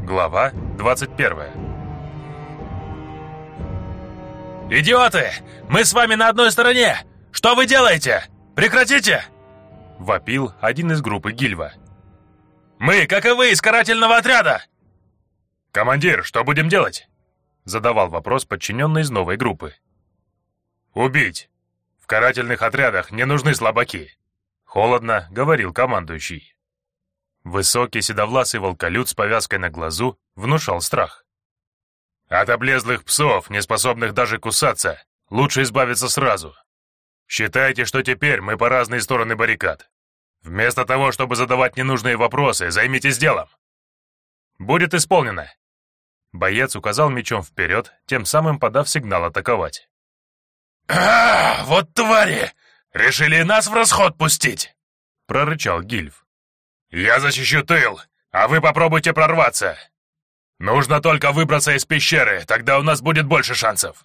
Глава 21. «Идиоты! Мы с вами на одной стороне! Что вы делаете? Прекратите!» — вопил один из группы Гильва. «Мы, как и вы, из карательного отряда!» «Командир, что будем делать?» — задавал вопрос подчиненный из новой группы. «Убить! В карательных отрядах не нужны слабаки!» — холодно говорил командующий. Высокий седовласый волколют с повязкой на глазу внушал страх. «От облезлых псов, не способных даже кусаться, лучше избавиться сразу. Считайте, что теперь мы по разные стороны баррикад. Вместо того, чтобы задавать ненужные вопросы, займитесь делом». «Будет исполнено!» Боец указал мечом вперед, тем самым подав сигнал атаковать. Вот твари! Решили нас в расход пустить!» — прорычал Гильв. «Я защищу тыл, а вы попробуйте прорваться. Нужно только выбраться из пещеры, тогда у нас будет больше шансов».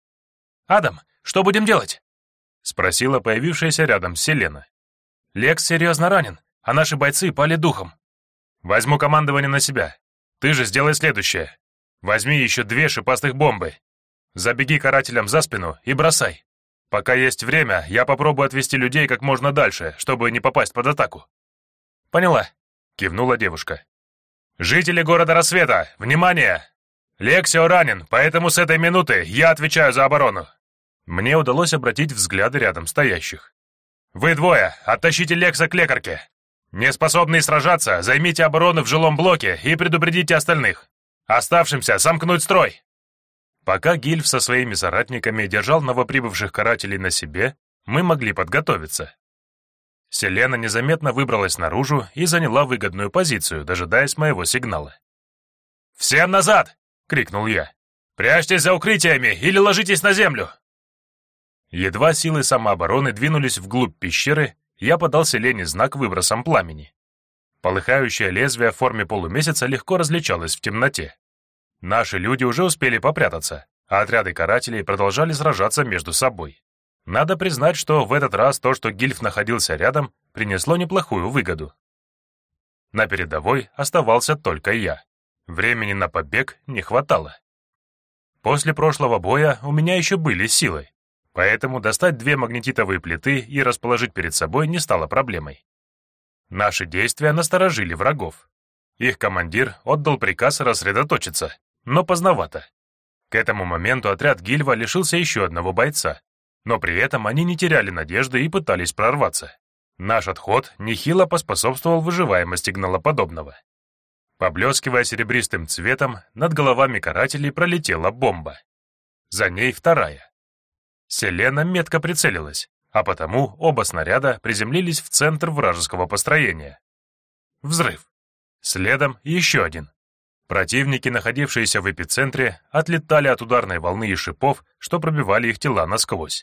«Адам, что будем делать?» — спросила появившаяся рядом Селена. «Лекс серьезно ранен, а наши бойцы пали духом». «Возьму командование на себя. Ты же сделай следующее. Возьми еще 2 шипастых бомбы. Забеги карателям за спину и бросай. Пока есть время, я попробую отвести людей как можно дальше, чтобы не попасть под атаку». «Поняла», — кивнула девушка. «Жители города Рассвета, внимание! Лексио ранен, поэтому с этой минуты я отвечаю за оборону». Мне удалось обратить взгляды рядом стоящих. «Вы двое, оттащите Лекса к лекарке. Неспособные сражаться, займите оборону в жилом блоке и предупредите остальных. Оставшимся сомкнуть строй». Пока Гильф со своими соратниками держал новоприбывших карателей на себе, мы могли подготовиться. Селена незаметно выбралась наружу и заняла выгодную позицию, дожидаясь моего сигнала. «Всем назад!» — крикнул я. «Прячьтесь за укрытиями или ложитесь на землю!» Едва силы самообороны двинулись вглубь пещеры, я подал Селене знак выбросом пламени. Полыхающее лезвие в форме полумесяца легко различалось в темноте. Наши люди уже успели попрятаться, а отряды карателей продолжали сражаться между собой. Надо признать, что в этот раз то, что Гильф находился рядом, принесло неплохую выгоду. На передовой оставался только я. Времени на побег не хватало. После прошлого боя у меня еще были силы, поэтому достать 2 магнетитовые плиты и расположить перед собой не стало проблемой. Наши действия насторожили врагов. Их командир отдал приказ рассредоточиться, но поздновато. К этому моменту отряд Гильва лишился еще одного бойца, но при этом они не теряли надежды и пытались прорваться. Наш отход нехило поспособствовал выживаемости гналоподобного. Поблескивая серебристым цветом, над головами карателей пролетела бомба. За ней вторая. Селена метко прицелилась, а потому оба снаряда приземлились в центр вражеского построения. Взрыв. Следом еще один. Противники, находившиеся в эпицентре, отлетали от ударной волны и шипов, что пробивали их тела насквозь.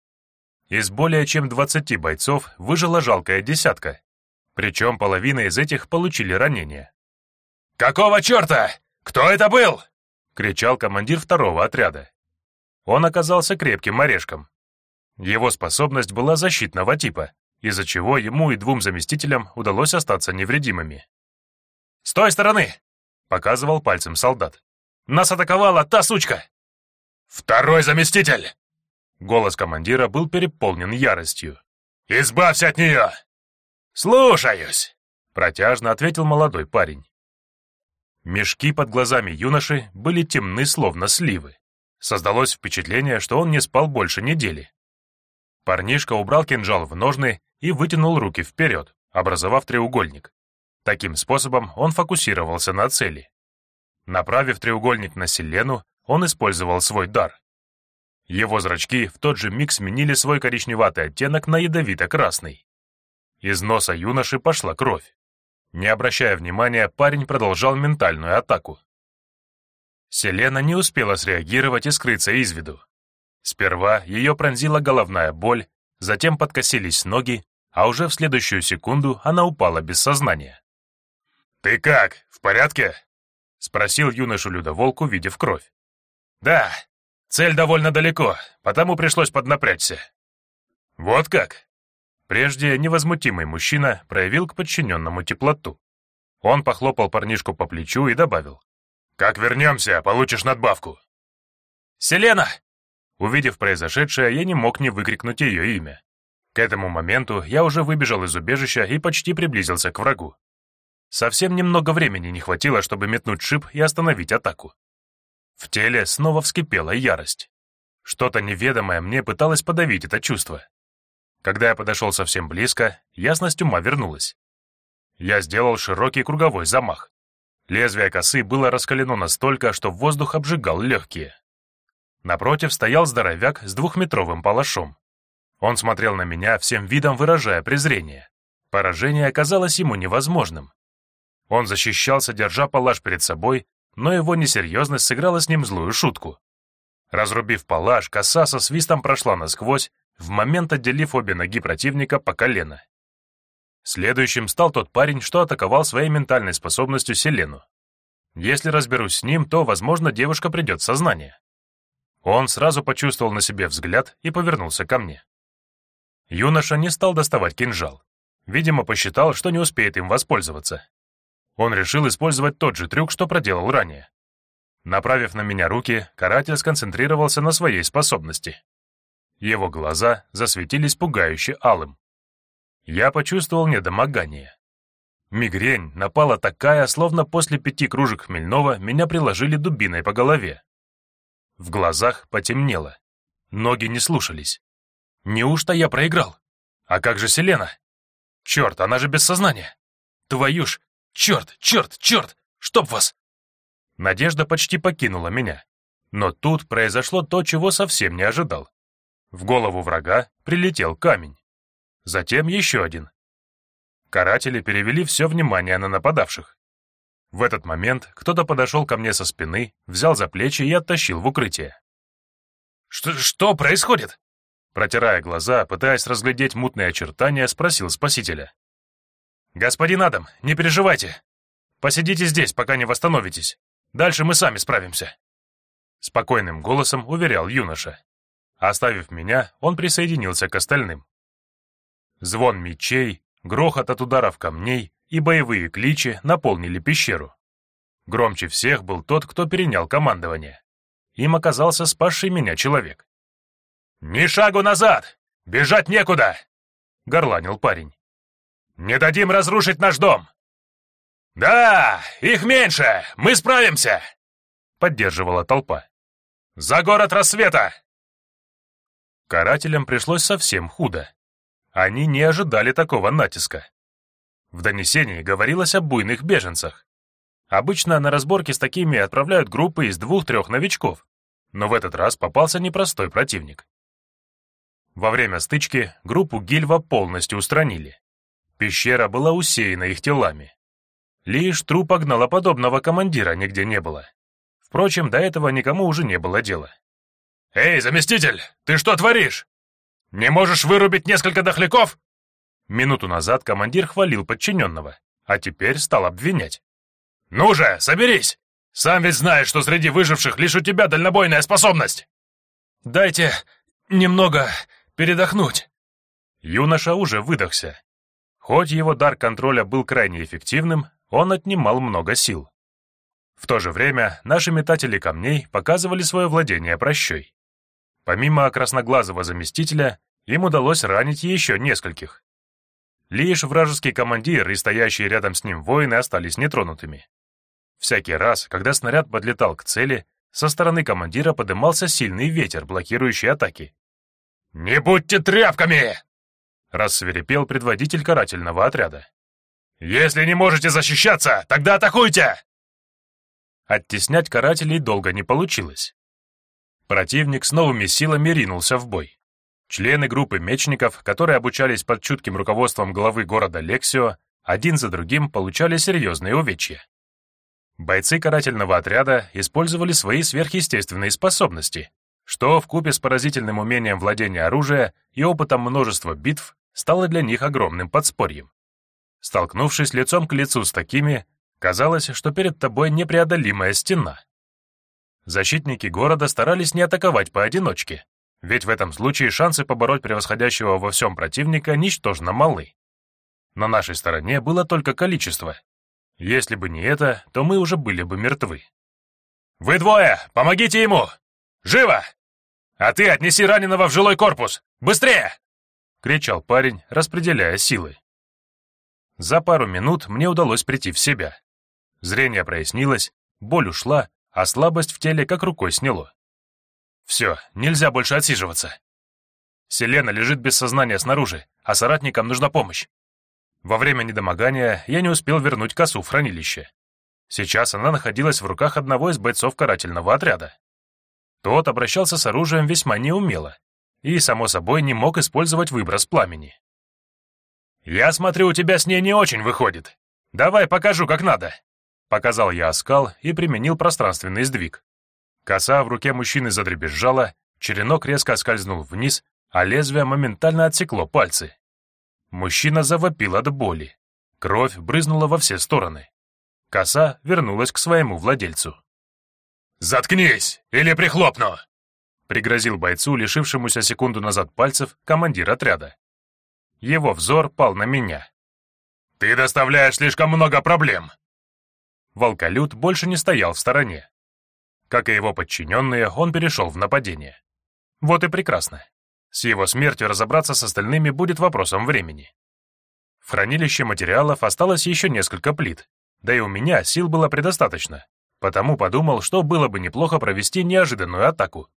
Из более чем 20 бойцов выжила жалкая десятка, причем половина из этих получили ранения. «Какого черта? Кто это был?» — кричал командир второго отряда. Он оказался крепким орешком. Его способность была защитного типа, из-за чего ему и 2 заместителям удалось остаться невредимыми. «С той стороны!» — показывал пальцем солдат. «Нас атаковала та сучка!» «Второй заместитель!» Голос командира был переполнен яростью. «Избавься от нее!» «Слушаюсь!» — протяжно ответил молодой парень. Мешки под глазами юноши были темны, словно сливы. Создалось впечатление, что он не спал больше недели. Парнишка убрал кинжал в ножны и вытянул руки вперед, образовав треугольник. Таким способом он фокусировался на цели. Направив треугольник на Селену, он использовал свой дар. Его зрачки в тот же миг сменили свой коричневатый оттенок на ядовито-красный. Из носа юноши пошла кровь. Не обращая внимания, парень продолжал ментальную атаку. Селена не успела среагировать и скрыться из виду. Сперва ее пронзила головная боль, затем подкосились ноги, а уже в следующую секунду она упала без сознания. «Ты как, в порядке?» — спросил юношу-людоволк, увидев кровь. «Да, цель довольно далеко, потому пришлось поднапрячься». «Вот как?» Прежде невозмутимый мужчина проявил к подчиненному теплоту. Он похлопал парнишку по плечу и добавил: «Как вернемся, получишь надбавку». «Селена!» Увидев произошедшее, я не мог не выкрикнуть ее имя. К этому моменту я уже выбежал из убежища и почти приблизился к врагу. Совсем немного времени не хватило, чтобы метнуть шип и остановить атаку. В теле снова вскипела ярость. Что-то неведомое мне пыталось подавить это чувство. Когда я подошел совсем близко, ясность ума вернулась. Я сделал широкий круговой замах. Лезвие косы было раскалено настолько, что воздух обжигал легкие. Напротив стоял здоровяк с 2-метровым палашом. Он смотрел на меня, всем видом выражая презрение. Поражение оказалось ему невозможным. Он защищался, держа палаш перед собой, но его несерьезность сыграла с ним злую шутку. Разрубив палаш, коса со свистом прошла насквозь, в момент отделив обе ноги противника по колено. Следующим стал тот парень, что атаковал своей ментальной способностью Селену. Если разберусь с ним, то, возможно, девушка придет в сознание. Он сразу почувствовал на себе взгляд и повернулся ко мне. Юноша не стал доставать кинжал. Видимо, посчитал, что не успеет им воспользоваться. Он решил использовать тот же трюк, что проделал ранее. Направив на меня руки, каратель сконцентрировался на своей способности. Его глаза засветились пугающе алым. Я почувствовал недомогание. Мигрень напала такая, словно после 5 кружек хмельного меня приложили дубиной по голове. В глазах потемнело. Ноги не слушались. Неужто я проиграл? А как же Селена? Черт, она же без сознания. Твою ж, черт, чтоб вас! Надежда почти покинула меня. Но тут произошло то, чего совсем не ожидал. В голову врага прилетел камень. Затем еще один. Каратели перевели все внимание на нападавших. В этот момент кто-то подошел ко мне со спины, взял за плечи и оттащил в укрытие. «Что происходит?» Протирая глаза, пытаясь разглядеть мутные очертания, спросил спасителя. «Господин Адам, не переживайте. Посидите здесь, пока не восстановитесь. Дальше мы сами справимся», — спокойным голосом уверял юноша. Оставив меня, он присоединился к остальным. Звон мечей, грохот от ударов камней и боевые кличи наполнили пещеру. Громче всех был тот, кто перенял командование. Им оказался спасший меня человек. «Ни шагу назад! Бежать некуда!» — горланил парень. «Не дадим разрушить наш дом!» «Да, их меньше! Мы справимся!» — поддерживала толпа. «За город рассвета!» Карателям пришлось совсем худо. Они не ожидали такого натиска. В донесении говорилось о буйных беженцах. Обычно на разборки с такими отправляют группы из 2-3 новичков, но в этот раз попался непростой противник. Во время стычки группу Гильва полностью устранили. Пещера была усеяна их телами. Лишь трупа гналоподобного командира нигде не было. Впрочем, до этого никому уже не было дела. «Эй, заместитель, ты что творишь? Не можешь вырубить несколько дохляков?» Минуту назад командир хвалил подчиненного, а теперь стал обвинять. «Ну же, соберись! Сам ведь знаешь, что среди выживших лишь у тебя дальнобойная способность!» «Дайте немного передохнуть!» Юноша уже выдохся. Хоть его дар контроля был крайне эффективным, он отнимал много сил. В то же время наши метатели камней показывали свое владение прощой. Помимо красноглазого заместителя, им удалось ранить еще нескольких. Лишь вражеский командир и стоящие рядом с ним воины остались нетронутыми. Всякий раз, когда снаряд подлетал к цели, со стороны командира подымался сильный ветер, блокирующий атаки. «Не будьте тряпками!» — рассвирепел предводитель карательного отряда. «Если не можете защищаться, тогда атакуйте!» Оттеснять карателей долго не получилось. Противник с новыми силами ринулся в бой. Члены группы мечников, которые обучались под чутким руководством главы города Лексио, один за другим получали серьезные увечья. Бойцы карательного отряда использовали свои сверхъестественные способности, что вкупе с поразительным умением владения оружием и опытом множества битв стало для них огромным подспорьем. Столкнувшись лицом к лицу с такими, казалось, что перед тобой непреодолимая стена. Защитники города старались не атаковать поодиночке, ведь в этом случае шансы побороть превосходящего во всем противника ничтожно малы. На нашей стороне было только количество. Если бы не это, то мы уже были бы мертвы. «Вы двое! Помогите ему! Живо! А ты отнеси раненого в жилой корпус! Быстрее!» — кричал парень, распределяя силы. За пару минут мне удалось прийти в себя. Зрение прояснилось, боль ушла, а слабость в теле как рукой сняло. Все, нельзя больше отсиживаться. Селена лежит без сознания снаружи, а соратникам нужна помощь. Во время недомогания я не успел вернуть косу в хранилище. Сейчас она находилась в руках одного из бойцов карательного отряда. Тот обращался с оружием весьма неумело и, само собой, не мог использовать выброс пламени. «Я смотрю, у тебя с ней не очень выходит. Давай покажу, как надо», — показал я оскал и применил пространственный сдвиг. Коса в руке мужчины задребезжала, черенок резко скользнул вниз, а лезвие моментально отсекло пальцы. Мужчина завопил от боли. Кровь брызнула во все стороны. Коса вернулась к своему владельцу. «Заткнись, или прихлопну!» — пригрозил бойцу, лишившемуся секунду назад пальцев, командир отряда. Его взор пал на меня. «Ты доставляешь слишком много проблем!» Волколют больше не стоял в стороне. Как и его подчиненные, он перешел в нападение. Вот и прекрасно. С его смертью разобраться с остальными будет вопросом времени. В хранилище материалов осталось еще несколько плит, да и у меня сил было предостаточно, потому подумал, что было бы неплохо провести неожиданную атаку.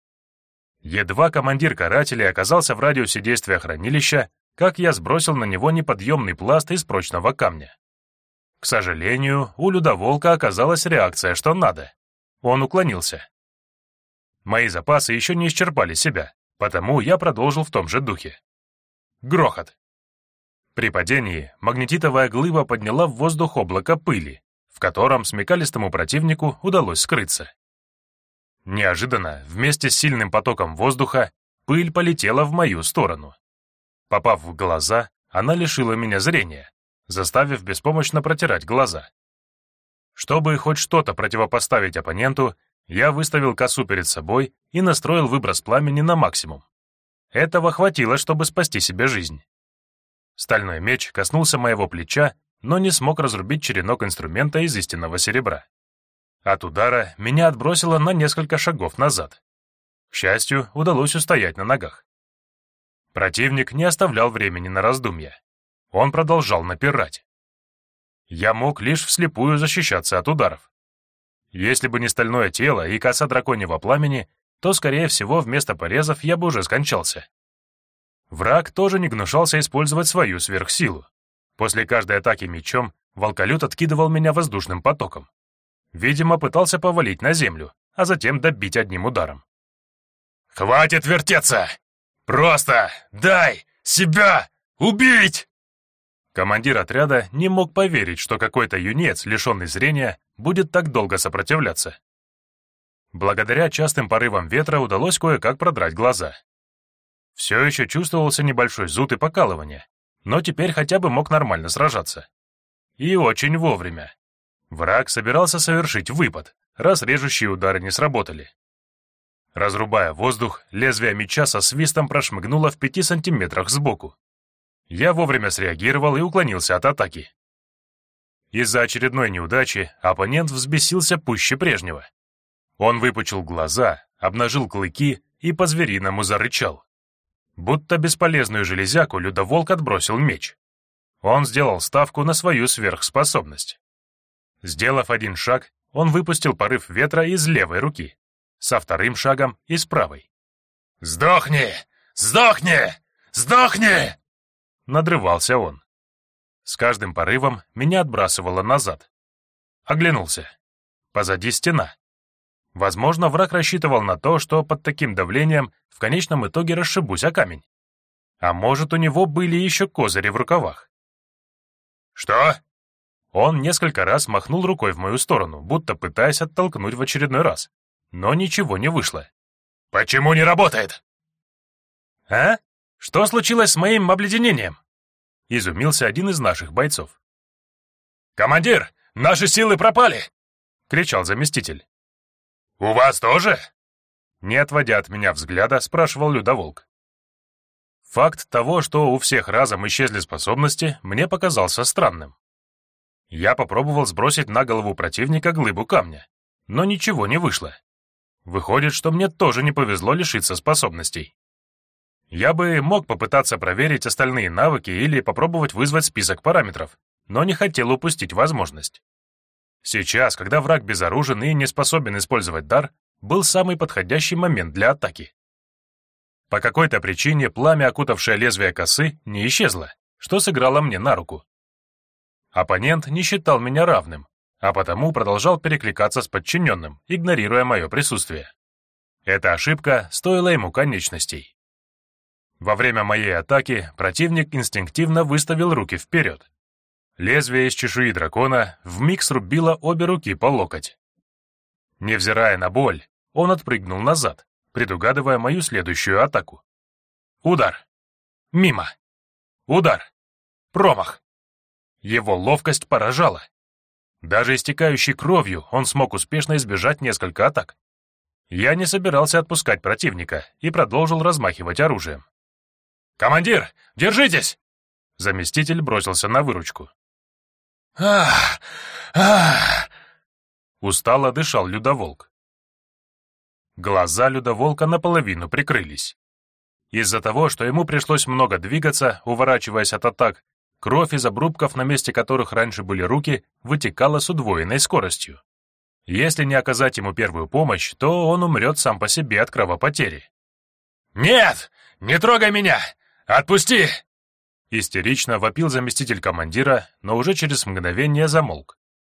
Едва командир карателей оказался в радиусе действия хранилища, как я сбросил на него неподъемный пласт из прочного камня. К сожалению, у людоволка оказалась реакция, что надо. Он уклонился. Мои запасы еще не исчерпали себя, потому я продолжил в том же духе. Грохот. При падении магнетитовая глыба подняла в воздух облако пыли, в котором смекалистому противнику удалось скрыться. Неожиданно, вместе с сильным потоком воздуха, пыль полетела в мою сторону. Попав в глаза, она лишила меня зрения, заставив беспомощно протирать глаза. Чтобы хоть что-то противопоставить оппоненту, я выставил косу перед собой и настроил выброс пламени на максимум. Этого хватило, чтобы спасти себе жизнь. Стальной меч коснулся моего плеча, но не смог разрубить черенок инструмента из истинного серебра. От удара меня отбросило на несколько шагов назад. К счастью, удалось устоять на ногах. Противник не оставлял времени на раздумья. Он продолжал напирать. Я мог лишь вслепую защищаться от ударов. Если бы не стальное тело и коса драконьего пламени, то, скорее всего, вместо порезов я бы уже скончался. Враг тоже не гнушался использовать свою сверхсилу. После каждой атаки мечом волколют откидывал меня воздушным потоком. Видимо, пытался повалить на землю, а затем добить одним ударом. «Хватит вертеться! Просто дай себя убить!» Командир отряда не мог поверить, что какой-то юнец, лишенный зрения, будет так долго сопротивляться. Благодаря частым порывам ветра удалось кое-как продрать глаза. Все еще чувствовался небольшой зуд и покалывание, но теперь хотя бы мог нормально сражаться. И очень вовремя. Враг собирался совершить выпад, раз режущие удары не сработали. Разрубая воздух, лезвие меча со свистом прошмыгнуло в 5 сантиметрах сбоку. Я вовремя среагировал и уклонился от атаки. Из-за очередной неудачи оппонент взбесился пуще прежнего. Он выпучил глаза, обнажил клыки и по-звериному зарычал. Будто бесполезную железяку людоволк отбросил меч. Он сделал ставку на свою сверхспособность. Сделав один шаг, он выпустил порыв ветра из левой руки, со вторым шагом — из правой. «Сдохни! Сдохни! Сдохни!» — надрывался он. С каждым порывом меня отбрасывало назад. Оглянулся. Позади стена. Возможно, враг рассчитывал на то, что под таким давлением в конечном итоге расшибусь о камень. А может, у него были еще козыри в рукавах. «Что?» Он несколько раз махнул рукой в мою сторону, будто пытаясь оттолкнуть в очередной раз. Но ничего не вышло. «Почему не работает?» «А? Что случилось с моим обледенением?» — изумился один из наших бойцов. «Командир, наши силы пропали!» — кричал заместитель. «У вас тоже?» Не отводя от меня взгляда, спрашивал людоволк. Факт того, что у всех разом исчезли способности, мне показался странным. Я попробовал сбросить на голову противника глыбу камня, но ничего не вышло. Выходит, что мне тоже не повезло лишиться способностей. Я бы мог попытаться проверить остальные навыки или попробовать вызвать список параметров, но не хотел упустить возможность. Сейчас, когда враг безоружен и не способен использовать дар, был самый подходящий момент для атаки. По какой-то причине пламя, окутавшее лезвие косы, не исчезло, что сыграло мне на руку. Оппонент не считал меня равным, а потому продолжал перекликаться с подчиненным, игнорируя мое присутствие. Эта ошибка стоила ему конечностей. Во время моей атаки противник инстинктивно выставил руки вперед. Лезвие из чешуи дракона вмиг срубило обе руки по локоть. Невзирая на боль, он отпрыгнул назад, предугадывая мою следующую атаку. Удар. Мимо. Удар. Промах. Его ловкость поражала. Даже истекающий кровью он смог успешно избежать несколько атак. Я не собирался отпускать противника и продолжил размахивать оружием. «Командир, держитесь!» Заместитель бросился на выручку. «Ах! Ах!» Устало дышал Людоволк. Глаза Людоволка наполовину прикрылись. Из-за того, что ему пришлось много двигаться, уворачиваясь от атак, кровь из обрубков, на месте которых раньше были руки, вытекала с удвоенной скоростью. Если не оказать ему первую помощь, то он умрет сам по себе от кровопотери. «Нет! Не трогай меня! Отпусти!» Истерично вопил заместитель командира, но уже через мгновение замолк.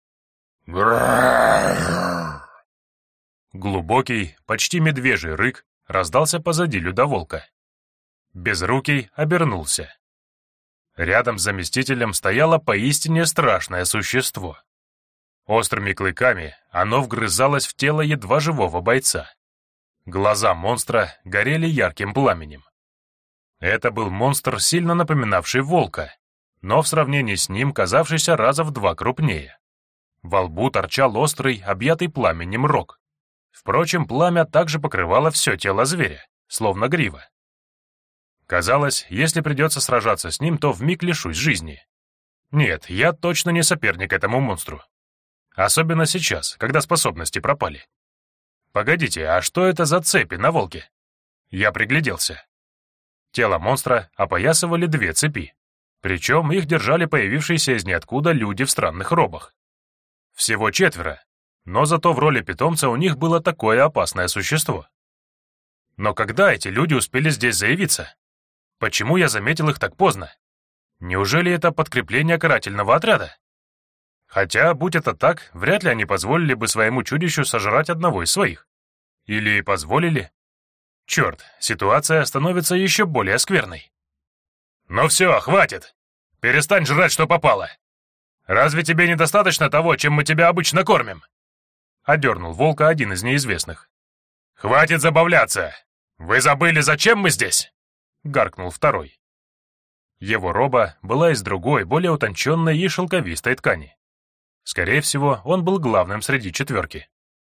Глубокий, почти медвежий рык раздался позади Людоволка. Безрукий обернулся. Рядом с заместителем стояло поистине страшное существо. Острыми клыками оно вгрызалось в тело едва живого бойца. Глаза монстра горели ярким пламенем. Это был монстр, сильно напоминавший волка, но в сравнении с ним казавшийся раза в 2 крупнее. Во лбу торчал острый, объятый пламенем рог. Впрочем, пламя также покрывало все тело зверя, словно грива. Казалось, если придется сражаться с ним, то вмиг лишусь жизни. Нет, я точно не соперник этому монстру. Особенно сейчас, когда способности пропали. Погодите, а что это за цепи на волке? Я пригляделся. Тело монстра опоясывали 2 цепи, причем их держали появившиеся из ниоткуда люди в странных робах. Всего 4, но зато в роли питомца у них было такое опасное существо. Но когда эти люди успели здесь заявиться? Почему я заметил их так поздно? Неужели это подкрепление карательного отряда? Хотя, будь это так, вряд ли они позволили бы своему чудищу сожрать одного из своих. Или позволили? Черт, ситуация становится еще более скверной. «Ну все, хватит! Перестань жрать, что попало! Разве тебе недостаточно того, чем мы тебя обычно кормим?» Одернул волка один из неизвестных. «Хватит забавляться! Вы забыли, зачем мы здесь?» Гаркнул второй. Его роба была из другой, более утонченной и шелковистой ткани. Скорее всего, он был главным среди 4.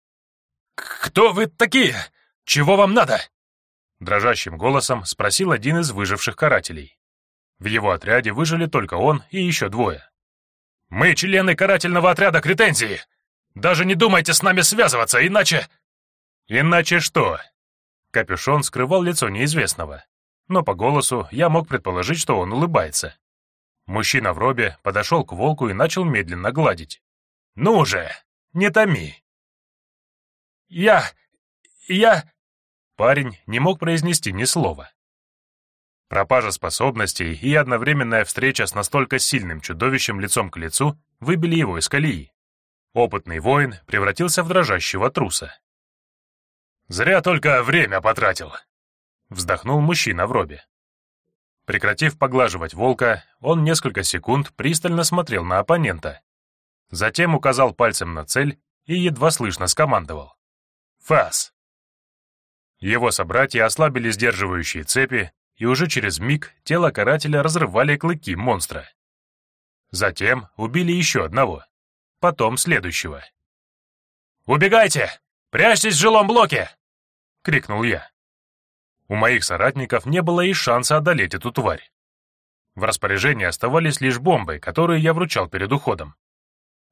«Кто вы такие? Чего вам надо?» Дрожащим голосом спросил один из выживших карателей. В его отряде выжили только он и еще 2. «Мы члены карательного отряда Кретензии. Даже не думайте с нами связываться, иначе...» «Иначе что?» Капюшон скрывал лицо неизвестного, но по голосу я мог предположить, что он улыбается. Мужчина в робе подошел к волку и начал медленно гладить. «Ну же, не томи!» Я... Парень не мог произнести ни слова. Пропажа способностей и одновременная встреча с настолько сильным чудовищем лицом к лицу выбили его из колеи. Опытный воин превратился в дрожащего труса. «Зря только время потратил», — вздохнул мужчина в робе. Прекратив поглаживать волка, он несколько секунд пристально смотрел на оппонента. Затем указал пальцем на цель и едва слышно скомандовал. «Фас!» Его собратья ослабили сдерживающие цепи, и уже через миг тело карателя разрывали клыки монстра. Затем убили еще одного, потом следующего. «Убегайте! Прячьтесь в жилом блоке!» — крикнул я. У моих соратников не было и шанса одолеть эту тварь. В распоряжении оставались лишь бомбы, которые я вручал перед уходом.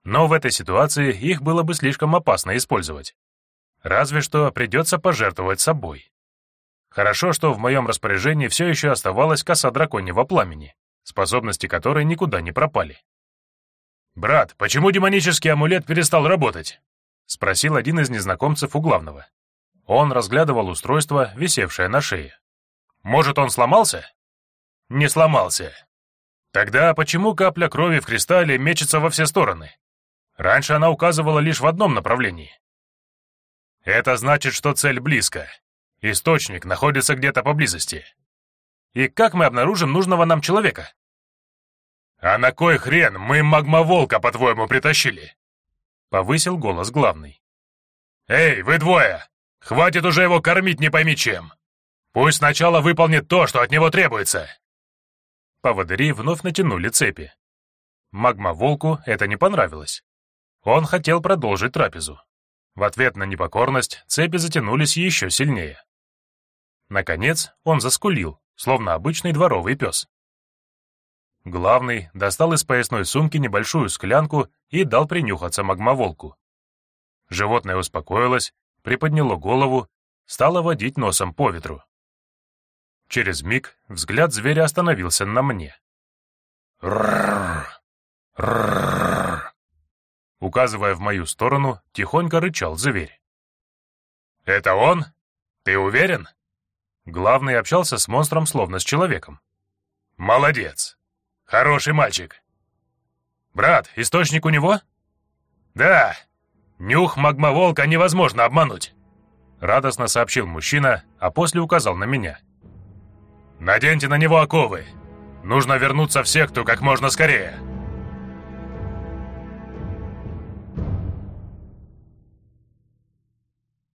Но в этой ситуации их было бы слишком опасно использовать. Разве что придется пожертвовать собой. Хорошо, что в моем распоряжении все еще оставалась коса драконьего пламени, способности которой никуда не пропали. «Брат, почему демонический амулет перестал работать?» — спросил один из незнакомцев у главного. Он разглядывал устройство, висевшее на шее. «Может, он сломался?» «Не сломался. Тогда почему капля крови в кристалле мечется во все стороны? Раньше она указывала лишь в одном направлении». «Это значит, что цель близко. Источник находится где-то поблизости. И как мы обнаружим нужного нам человека?» «А на кой хрен мы магмоволка, по-твоему, притащили?» — повысил голос главный. «Эй, вы двое! Хватит уже его кормить не пойми чем! Пусть сначала выполнит то, что от него требуется!» Поводыри вновь натянули цепи. Магмоволку это не понравилось. Он хотел продолжить трапезу. В ответ на непокорность цепи затянулись еще сильнее. Наконец он заскулил, словно обычный дворовый пес. Главный достал из поясной сумки небольшую склянку и дал принюхаться магмоволку. Животное успокоилось, приподняло голову, стало водить носом по ветру. Через миг взгляд зверя остановился на мне. «Ррррр! Ррррр!» Указывая в мою сторону, тихонько рычал зверь. «Это он? Ты уверен?» Главный общался с монстром словно с человеком. «Молодец! Хороший мальчик!» «Брат, источник у него?» «Да! Нюх магмоволка невозможно обмануть!» Радостно сообщил мужчина, а после указал на меня. «Наденьте на него оковы! Нужно вернуться в секту как можно скорее!»